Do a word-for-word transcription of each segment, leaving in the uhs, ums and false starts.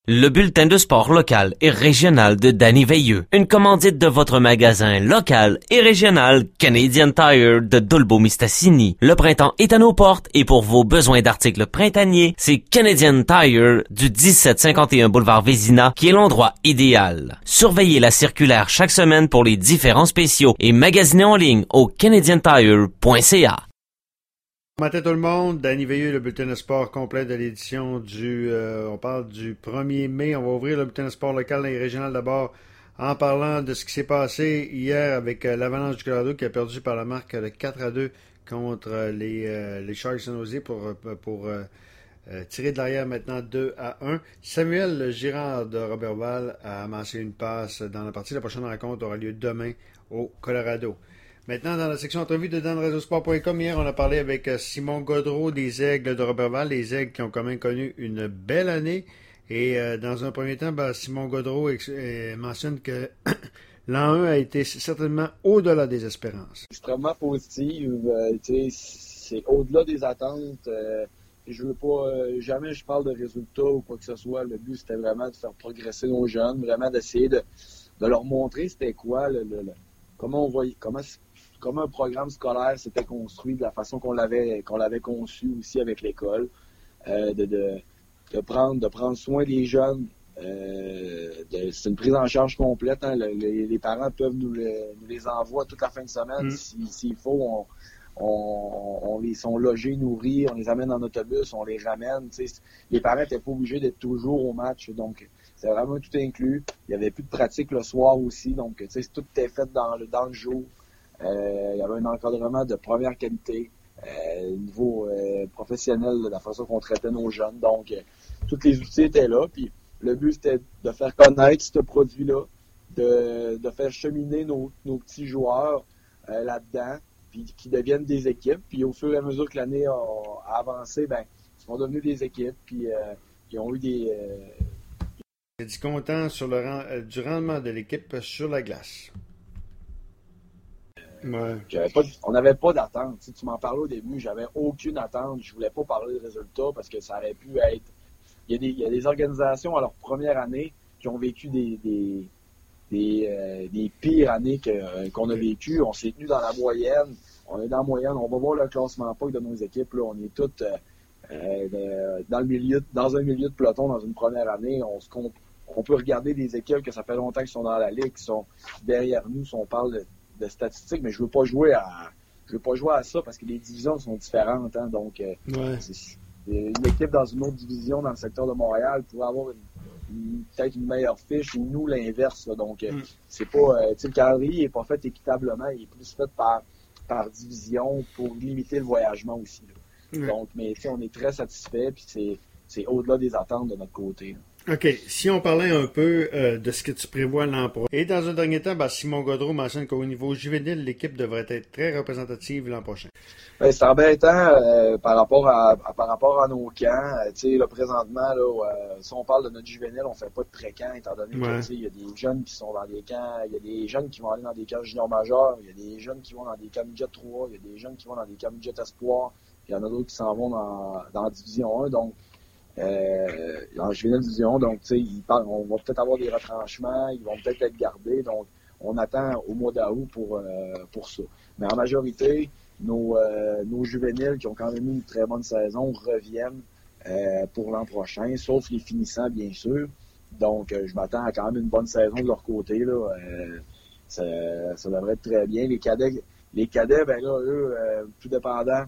Le bulletin de sport local et régional de Danny Veilleux. Une commandite de votre magasin local et régional Canadian Tire de Dolbeau-Mistassini. Le printemps est à nos portes et pour vos besoins d'articles printaniers, c'est Canadian Tire du dix-sept cinquante et un boulevard Vézina qui est l'endroit idéal. Surveillez la circulaire chaque semaine pour les différents spéciaux et magasinez en ligne au canadian tire point c a. Bon matin tout le monde, Danny Veilleux, le bulletin de sport complet de l'édition du, euh, on parle du premier mai, on va ouvrir le bulletin de sport local et régional d'abord en parlant de ce qui s'est passé hier avec euh, l'Avalanche du Colorado qui a perdu par la marque de quatre à deux contre euh, les, euh, les Sharks de San Jose pour, pour euh, euh, tirer de l'arrière maintenant deux à un. Samuel Girard de Roberval a amassé une passe dans la partie. La prochaine rencontre aura lieu demain au Colorado. Maintenant, dans la section entrevue de dans radio sport point com, hier, on a parlé avec Simon Gaudreau des Aigles de Roberval, les Aigles qui ont quand même connu une belle année. Et euh, dans un premier temps, ben, Simon Gaudreau ex- euh, mentionne que l'an un a été certainement au-delà des espérances. Extrêmement positive. Euh, c'est au-delà des attentes. Euh, je veux pas, euh, jamais je parle de résultats ou quoi que ce soit. Le but, c'était vraiment de faire progresser nos jeunes, vraiment d'essayer de, de leur montrer c'était quoi, le, le, le, comment on voyait, comment comment un programme scolaire s'était construit, de la façon qu'on l'avait qu'on l'avait conçu aussi avec l'école, euh, de, de, de, prendre, de prendre soin des jeunes. Euh, de, c'est une prise en charge complète. Hein. Le, les, les parents peuvent nous, le, nous les envoyer toute la fin de semaine. Mm. Si, s'il faut, on, on, on les sont logés, nourris, on les amène en autobus, on les ramène. T'sais. Les parents n'étaient pas obligés d'être toujours au match. Donc, c'est vraiment tout inclus. Il n'y avait plus de pratique le soir aussi. Donc, tout était fait dans le, dans le jour. Euh, il y avait un encadrement de première qualité, euh, niveau euh, professionnel, de la façon qu'on traitait nos jeunes. Donc, euh, tous les outils étaient là. Puis le but, c'était de faire connaître ce produit-là, de, de faire cheminer nos, nos petits joueurs euh, là-dedans, puis qu'ils deviennent des équipes. Puis au fur et à mesure que l'année a, a avancé, ben, ils sont devenus des équipes, puis euh, ils ont eu des... Euh... Il dit content sur le rang, euh, du rendement de l'équipe sur la glace. Ouais. J'avais pas, on n'avait pas d'attente. Tu, tu m'en parlais au début, j'avais aucune attente. Je voulais pas parler de résultats parce que ça aurait pu être... Il y a des, il y a des organisations à leur première année qui ont vécu des, des, des, euh, des pires années que, euh, qu'on a vécues. On s'est tenu dans la moyenne. On est dans la moyenne. On va voir le classement P O C de nos équipes. Là. On est tous euh, euh, dans, le milieu, dans un milieu de peloton dans une première année. On, se comp- on peut regarder des équipes que ça fait longtemps qu'ils sont dans la ligue, qui sont derrière nous. Si on parle de, de statistiques, mais je veux pas jouer à je veux pas jouer à ça parce que les divisions sont différentes. Hein, donc, euh, ouais. c'est, une équipe dans une autre division dans le secteur de Montréal pourrait avoir une, une, peut-être une meilleure fiche ou nous l'inverse. Là. Donc, mm. c'est pas, euh, le calendrier n'est pas fait équitablement, il est plus fait par, par division pour limiter le voyagement aussi. Mm. Donc, mais on est très satisfait puis c'est, c'est au-delà des attentes de notre côté. Là. OK. Si on parlait un peu euh, de ce que tu prévois l'an prochain. Et dans un dernier temps, ben, Simon Gaudreau mentionne qu'au niveau juvénile, l'équipe devrait être très représentative l'an prochain. Ben, c'est embêtant euh, par rapport à, à par rapport à nos camps. Euh, tu sais, là, présentement, là, euh, si on parle de notre juvénile, on fait pas de pré-camp, étant donné ouais. que tu sais, il y a des jeunes qui sont dans des camps, il y a des jeunes qui vont aller dans des camps juniors majeurs, il y a des jeunes qui vont dans des camps midget trois, il y a des jeunes qui vont dans des camps midget espoir, puis il y en a d'autres qui s'en vont dans, dans la division un. Donc, Euh, en juvénile division, donc tu sais, on va peut-être avoir des retranchements, ils vont peut-être être gardés, donc on attend au mois d'août pour euh, pour ça. Mais en majorité, nos euh, nos juvéniles qui ont quand même eu une très bonne saison reviennent euh, pour l'an prochain, sauf les finissants bien sûr. Donc euh, je m'attends à quand même une bonne saison de leur côté là. Euh, ça, ça devrait être très bien. Les cadets, les cadets, ben là eux, euh, tout dépendant.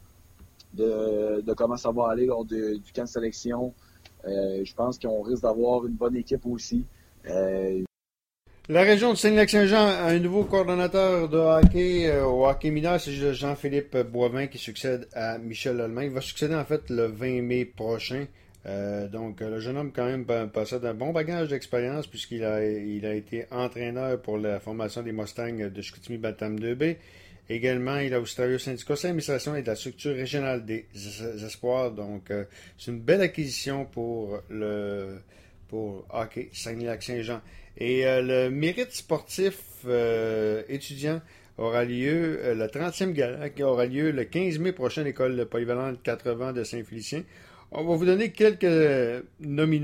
De, de comment ça va aller lors de, du camp de sélection. Euh, je pense qu'on risque d'avoir une bonne équipe aussi. Euh... La région de Saguenay-Lac-Saint-Jean a un nouveau coordonnateur de hockey euh, au hockey mineur, c'est Jean-Philippe Boivin qui succède à Michel Allemagne. Il va succéder en fait le vingt mai prochain. Euh, donc le jeune homme quand même possède un bon bagage d'expérience puisqu'il a, il a été entraîneur pour la formation des Mustangs de Chicoutimi-Bantam deux B. Également, il a aussi travaillé au syndicat d'administration et de la structure régionale des espoirs. Donc, euh, c'est une belle acquisition pour le pour hockey Saguenay-Lac-Saint-Jean. Et euh, le mérite sportif euh, étudiant aura lieu, euh, le trentième gala qui aura lieu le quinze mai prochain à l'école polyvalente quatre-vingts de Saint-Félicien. On va vous donner quelques nominés.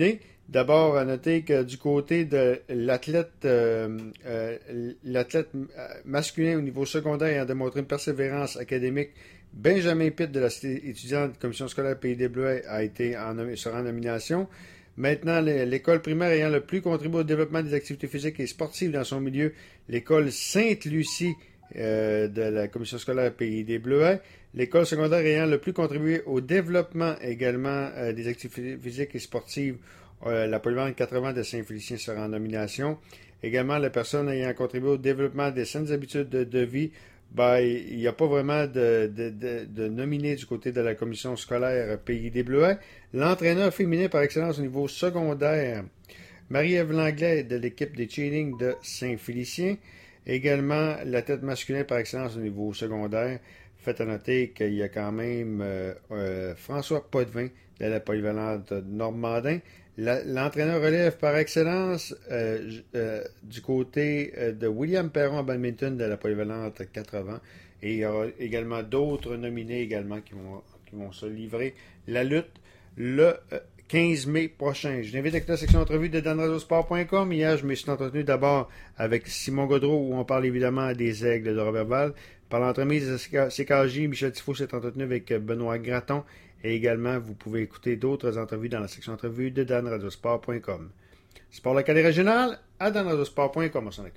D'abord, à noter que du côté de l'athlète euh, euh, l'athlète masculin au niveau secondaire ayant démontré une persévérance académique, Benjamin Pitt de la Cité étudiante de Commission scolaire Pays des Bleuets a été en, sera en nomination. Maintenant, l'école primaire ayant le plus contribué au développement des activités physiques et sportives dans son milieu, l'école Sainte-Lucie euh, de la Commission scolaire Pays des Bleuets. L'école secondaire ayant le plus contribué au développement également euh, des activités physiques et sportives, euh, la polyvalente quatre-vingts de Saint-Félicien sera en nomination. Également, la personne ayant contribué au développement des saines habitudes de, de vie, ben, il n'y a pas vraiment de, de, de, de nominé du côté de la commission scolaire Pays des Bleuets. L'entraîneur féminin par excellence au niveau secondaire, Marie-Ève Langlais de l'équipe des cheerleading de Saint-Félicien. Également, l'athlète masculin par excellence au niveau secondaire. Faites à noter qu'il y a quand même euh, euh, François Potvin de la polyvalente Normandin. L'entraîneur relève par excellence euh, euh, du côté euh, de William Perron à badminton de la polyvalente quatre-vingts. Et il y aura également d'autres nominés également qui vont, qui vont se livrer la lutte le euh, quinze mai prochain. Je vous invite à écouter la section entrevue de dan radio sport point com. Hier, je me suis entretenu d'abord avec Simon Gaudreau, où on parle évidemment des Aigles de Roberval. Par l'entremise de C K J, Michel Tifo s'est entretenu avec Benoît Gratton. Et également, vous pouvez écouter d'autres entrevues dans la section entrevue de dan radio sport point com. Sport local et régional à dan radio sport point com.